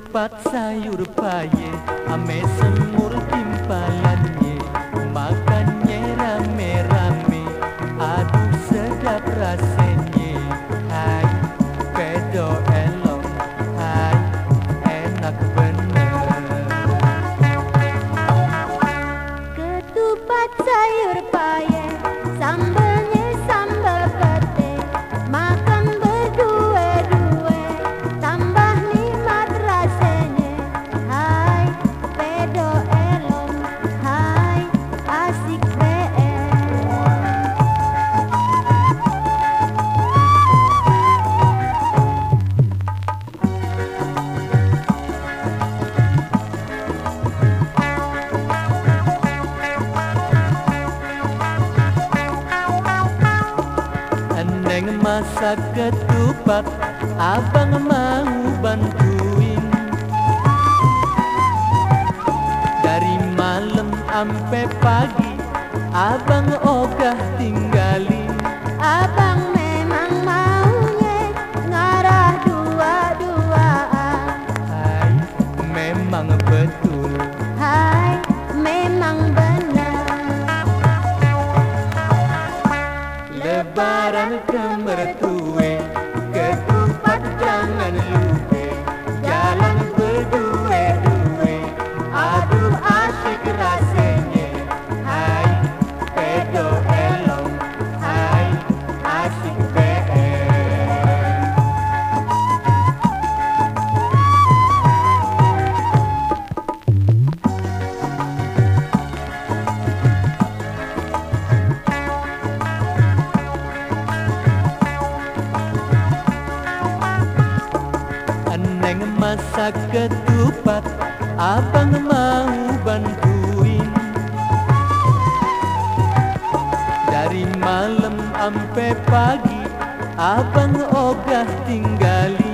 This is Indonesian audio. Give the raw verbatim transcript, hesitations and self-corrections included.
ketupat sayur paye ame semur timpalannya, makannya rame-rame, aduh sedap rasanya. Hai pedo elok, hai enak bener. Ketupat sayur paye, sambalnya sambal pete, makan berdua-dua, tambah nikmat rasanya. Hai pedo elong, hai asik be. Neng masak ketupat, abang mau bantuin. Dari malam ampe pagi, abang ogah tinggalin. Abang memang maunya ngarah dua-duaan. Hai, memang betul. Hai, memang benar. Lebaran ke mertue, ketupat jangan lupa, jalan berdua-dua, aduh asik rasanya. Hai pedo elong, hai asik be. Neng masak ketupat, abang mau bantuin. Dari malam ampe pagi, abang ogah tinggalin.